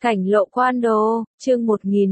Cảnh lộ quan đồ, chương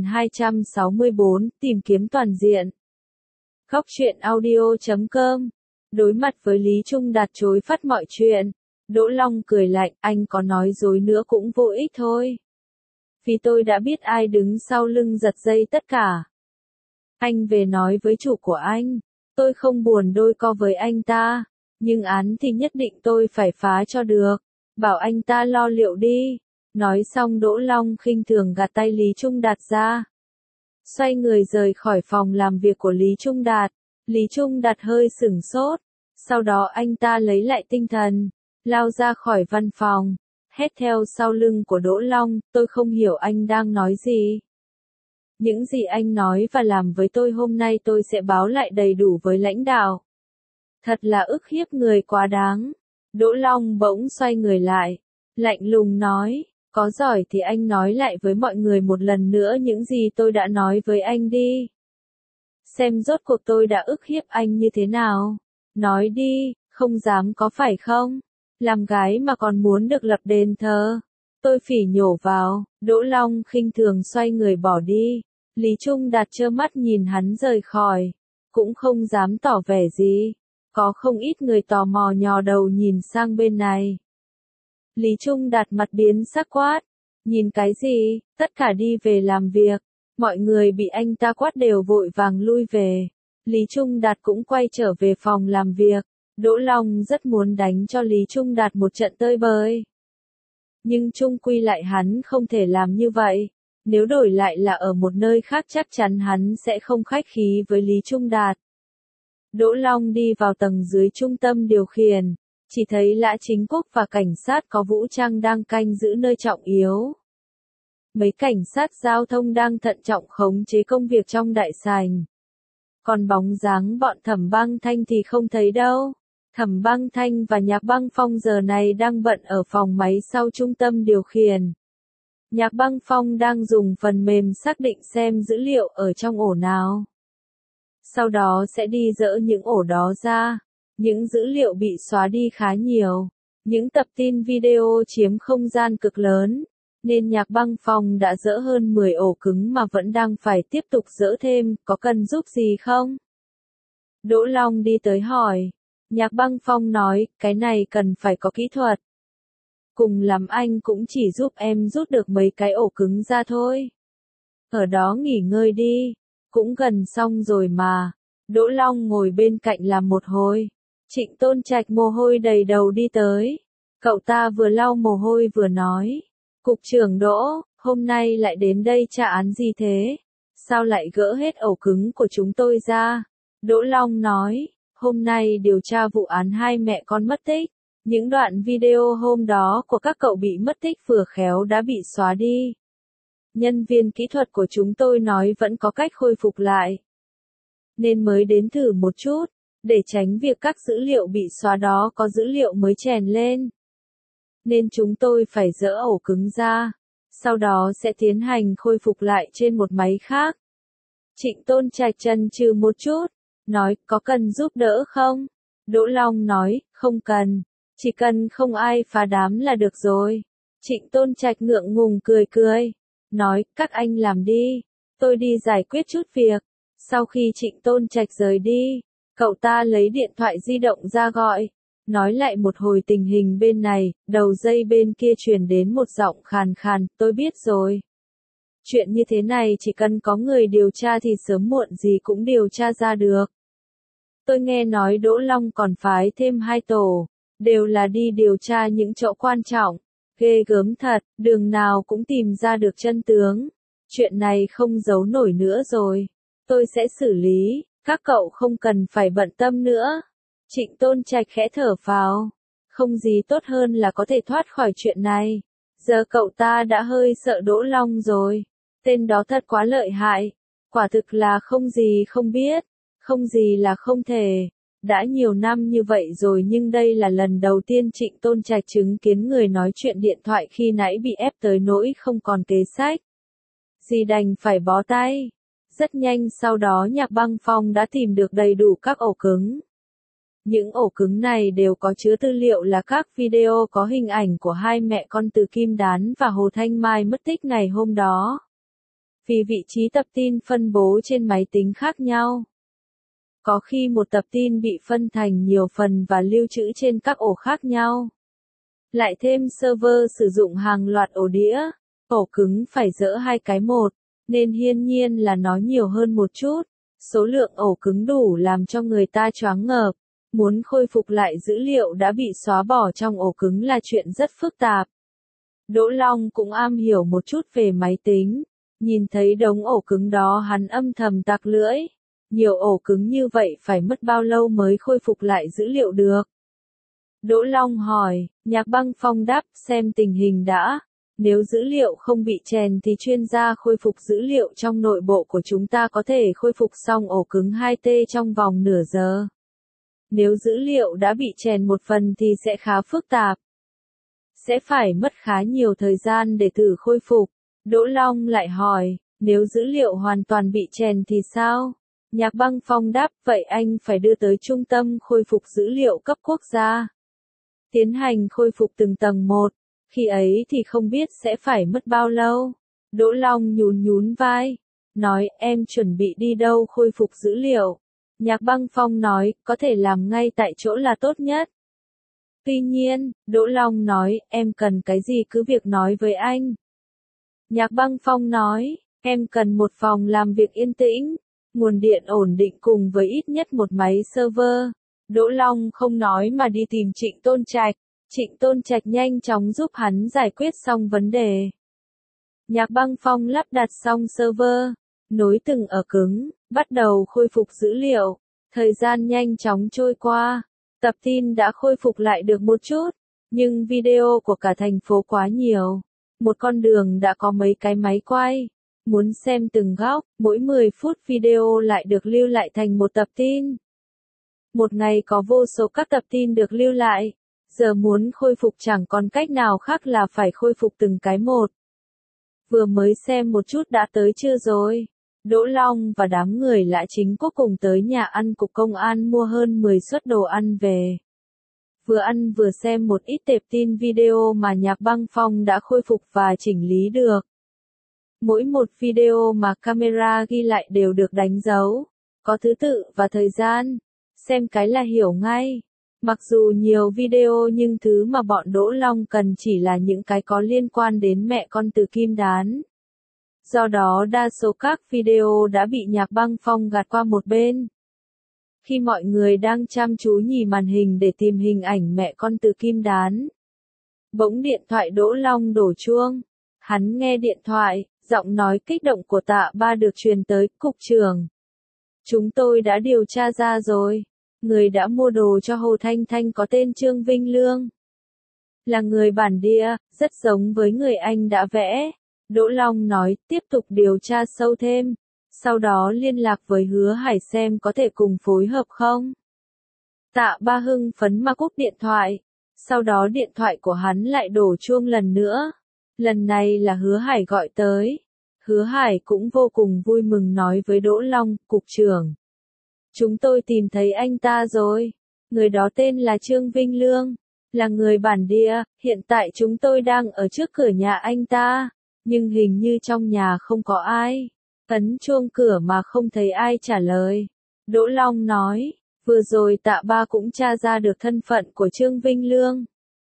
1264, tìm kiếm toàn diện. Góc truyện audio.com. Đối mặt với Lý Trung Đạt chối phát mọi chuyện, Đỗ Long cười lạnh, anh có nói dối nữa cũng vô ích thôi. Vì tôi đã biết ai đứng sau lưng giật dây tất cả. Anh về nói với chủ của anh, tôi không buồn đôi co với anh ta, nhưng án thì nhất định tôi phải phá cho được, bảo anh ta lo liệu đi. Nói xong Đỗ Long khinh thường gạt tay Lý Trung Đạt ra. Xoay người rời khỏi phòng làm việc của Lý Trung Đạt. Lý Trung Đạt hơi sửng sốt. Sau đó anh ta lấy lại tinh thần, lao ra khỏi văn phòng, hét theo sau lưng của Đỗ Long, tôi không hiểu anh đang nói gì. Những gì anh nói và làm với tôi hôm nay tôi sẽ báo lại đầy đủ với lãnh đạo. Thật là ức hiếp người quá đáng. Đỗ Long bỗng xoay người lại, lạnh lùng nói. Có giỏi thì anh nói lại với mọi người một lần nữa những gì tôi đã nói với anh đi. Xem rốt cuộc tôi đã ức hiếp anh như thế nào. Nói đi, không dám có phải không? Làm gái mà còn muốn được lập đền thờ. Tôi phỉ nhổ vào, Đỗ Long khinh thường xoay người bỏ đi. Lý Trung Đạt trơ mắt nhìn hắn rời khỏi, cũng không dám tỏ vẻ gì. Có không ít người tò mò nhò đầu nhìn sang bên này. Lý Trung Đạt mặt biến sắc quát. Nhìn cái gì, tất cả đi về làm việc. Mọi người bị anh ta quát đều vội vàng lui về. Lý Trung Đạt cũng quay trở về phòng làm việc. Đỗ Long rất muốn đánh cho Lý Trung Đạt một trận tơi bời. Nhưng chung quy lại hắn không thể làm như vậy. Nếu đổi lại là ở một nơi khác chắc chắn hắn sẽ không khách khí với Lý Trung Đạt. Đỗ Long đi vào tầng dưới trung tâm điều khiển. Chỉ thấy Lã Chính Quốc và cảnh sát có vũ trang đang canh giữ nơi trọng yếu. Mấy cảnh sát giao thông đang thận trọng khống chế công việc trong đại sảnh. Còn bóng dáng bọn Thẩm Băng Thanh thì không thấy đâu. Thẩm Băng Thanh và Nhạc Băng Phong giờ này đang bận ở phòng máy sau trung tâm điều khiển. Nhạc Băng Phong đang dùng phần mềm xác định xem dữ liệu ở trong ổ nào. Sau đó sẽ đi dỡ những ổ đó ra. Những dữ liệu bị xóa đi khá nhiều. Những tập tin video chiếm không gian cực lớn. Nên Nhạc Băng Phong đã dỡ hơn 10 ổ cứng mà vẫn đang phải tiếp tục dỡ thêm, có cần giúp gì không? Đỗ Long đi tới hỏi. Nhạc Băng Phong nói, cái này cần phải có kỹ thuật. Cùng lắm anh cũng chỉ giúp em rút được mấy cái ổ cứng ra thôi. Ở đó nghỉ ngơi đi. Cũng gần xong rồi mà. Đỗ Long ngồi bên cạnh làm một hồi. Trịnh Tôn Trạch mồ hôi đầy đầu đi tới. Cậu ta vừa lau mồ hôi vừa nói. Cục trưởng Đỗ, hôm nay lại đến đây tra án gì thế? Sao lại gỡ hết ổ cứng của chúng tôi ra? Đỗ Long nói, hôm nay điều tra vụ án hai mẹ con mất tích. Những đoạn video hôm đó của các cậu bị mất tích vừa khéo đã bị xóa đi. Nhân viên kỹ thuật của chúng tôi nói vẫn có cách khôi phục lại. Nên mới đến thử một chút. Để tránh việc các dữ liệu bị xóa đó có dữ liệu mới chèn lên. Nên chúng tôi phải dỡ ổ cứng ra. Sau đó sẽ tiến hành khôi phục lại trên một máy khác. Trịnh Tôn Trạch chần chừ một chút. Nói, có cần giúp đỡ không? Đỗ Long nói, không cần. Chỉ cần không ai phá đám là được rồi. Trịnh Tôn Trạch ngượng ngùng cười cười. Nói, các anh làm đi. Tôi đi giải quyết chút việc. Sau khi Trịnh Tôn Trạch rời đi. Cậu ta lấy điện thoại di động ra gọi. Nói lại một hồi tình hình bên này, đầu dây bên kia truyền đến một giọng khàn khàn, tôi biết rồi. Chuyện như thế này chỉ cần có người điều tra thì sớm muộn gì cũng điều tra ra được. Tôi nghe nói Đỗ Long còn phái thêm 2 tổ, đều là đi điều tra những chỗ quan trọng. Ghê gớm thật, đường nào cũng tìm ra được chân tướng. Chuyện này không giấu nổi nữa rồi. Tôi sẽ xử lý. Các cậu không cần phải bận tâm nữa. Trịnh Tôn Trạch khẽ thở phào. Không gì tốt hơn là có thể thoát khỏi chuyện này. Giờ cậu ta đã hơi sợ Đỗ Long rồi. Tên đó thật quá lợi hại. Quả thực là không gì không biết. Không gì là không thể. Đã nhiều năm như vậy rồi nhưng đây là lần đầu tiên Trịnh Tôn Trạch chứng kiến người nói chuyện điện thoại khi nãy bị ép tới nỗi không còn kế sách. Dì đành phải bó tay. Rất nhanh sau đó Nhạc Băng Phong đã tìm được đầy đủ các ổ cứng. Những ổ cứng này đều có chứa tư liệu là các video có hình ảnh của hai mẹ con Từ Kim Đán và Hồ Thanh Mai mất tích ngày hôm đó. Vì vị trí tập tin phân bố trên máy tính khác nhau. Có khi một tập tin bị phân thành nhiều phần và lưu trữ trên các ổ khác nhau. Lại thêm server sử dụng hàng loạt ổ đĩa, ổ cứng phải dỡ hai cái một, nên hiển nhiên là nó nhiều hơn một chút. Số lượng ổ cứng đủ làm cho người ta choáng ngợp. Muốn khôi phục lại dữ liệu đã bị xóa bỏ trong ổ cứng là chuyện rất phức tạp. Đỗ Long cũng am hiểu một chút về máy tính. Nhìn thấy đống ổ cứng đó hắn âm thầm tặc lưỡi. Nhiều ổ cứng như vậy phải mất bao lâu mới khôi phục lại dữ liệu được? Đỗ Long hỏi, Nhạc Băng Phong đáp xem tình hình đã. Nếu dữ liệu không bị chèn thì chuyên gia khôi phục dữ liệu trong nội bộ của chúng ta có thể khôi phục xong ổ cứng 2T trong vòng nửa giờ. Nếu dữ liệu đã bị chèn một phần thì sẽ khá phức tạp. Sẽ phải mất khá nhiều thời gian để thử khôi phục. Đỗ Long lại hỏi, nếu dữ liệu hoàn toàn bị chèn thì sao? Nhạc Băng Phong đáp, vậy anh phải đưa tới trung tâm khôi phục dữ liệu cấp quốc gia. Tiến hành khôi phục từng tầng một, khi ấy thì không biết sẽ phải mất bao lâu. Đỗ Long nhún nhún vai, nói em chuẩn bị đi đâu khôi phục dữ liệu. Nhạc Băng Phong nói, có thể làm ngay tại chỗ là tốt nhất. Tuy nhiên, Đỗ Long nói, em cần cái gì cứ việc nói với anh. Nhạc Băng Phong nói, em cần một phòng làm việc yên tĩnh, nguồn điện ổn định cùng với ít nhất một máy server. Đỗ Long không nói mà đi tìm Trịnh Tôn Trạch. Trịnh Tôn Trạch nhanh chóng giúp hắn giải quyết xong vấn đề. Nhạc Băng Phong lắp đặt xong server, nối từng ổ cứng, bắt đầu khôi phục dữ liệu. Thời gian nhanh chóng trôi qua, tập tin đã khôi phục lại được một chút, nhưng video của cả thành phố quá nhiều. Một con đường đã có mấy cái máy quay. Muốn xem từng góc, mỗi 10 phút video lại được lưu lại thành một tập tin. Một ngày có vô số các tập tin được lưu lại. Giờ muốn khôi phục chẳng còn cách nào khác là phải khôi phục từng cái một. Vừa mới xem một chút đã tới chưa rồi? Đỗ Long và đám người Lã Chính Quốc cùng tới nhà ăn cục công an mua hơn 10 suất đồ ăn về. Vừa ăn vừa xem một ít tệp tin video mà Nhạc Băng Phong đã khôi phục và chỉnh lý được. Mỗi một video mà camera ghi lại đều được đánh dấu, có thứ tự và thời gian. Xem cái là hiểu ngay. Mặc dù nhiều video nhưng thứ mà bọn Đỗ Long cần chỉ là những cái có liên quan đến mẹ con Từ Kim Đán. Do đó đa số các video đã bị Nhạc Băng Phong gạt qua một bên. Khi mọi người đang chăm chú nhìn màn hình để tìm hình ảnh mẹ con Từ Kim Đán, bỗng điện thoại Đỗ Long đổ chuông. Hắn nghe điện thoại, giọng nói kích động của Tạ Ba được truyền tới, cục trưởng. Chúng tôi đã điều tra ra rồi. Người đã mua đồ cho Hồ Thanh Thanh có tên Trương Vinh Lương. Là người bản địa, rất giống với người anh đã vẽ. Đỗ Long nói, tiếp tục điều tra sâu thêm. Sau đó liên lạc với Hứa Hải xem có thể cùng phối hợp không. Tạ Ba hưng phấn mà cúp điện thoại. Sau đó điện thoại của hắn lại đổ chuông lần nữa. Lần này là Hứa Hải gọi tới. Hứa Hải cũng vô cùng vui mừng nói với Đỗ Long, cục trưởng. Chúng tôi tìm thấy anh ta rồi. Người đó tên là Trương Vinh Lương. Là người bản địa, hiện tại chúng tôi đang ở trước cửa nhà anh ta. Nhưng hình như trong nhà không có ai. Ấn chuông cửa mà không thấy ai trả lời. Đỗ Long nói, vừa rồi Tạ Ba cũng tra ra được thân phận của Trương Vinh Lương.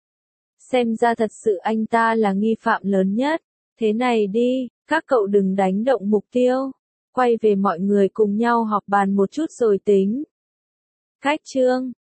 Xem ra thật sự anh ta là nghi phạm lớn nhất. Thế này đi, các cậu đừng đánh động mục tiêu. Quay về mọi người cùng nhau họp bàn một chút rồi tính. Cách chương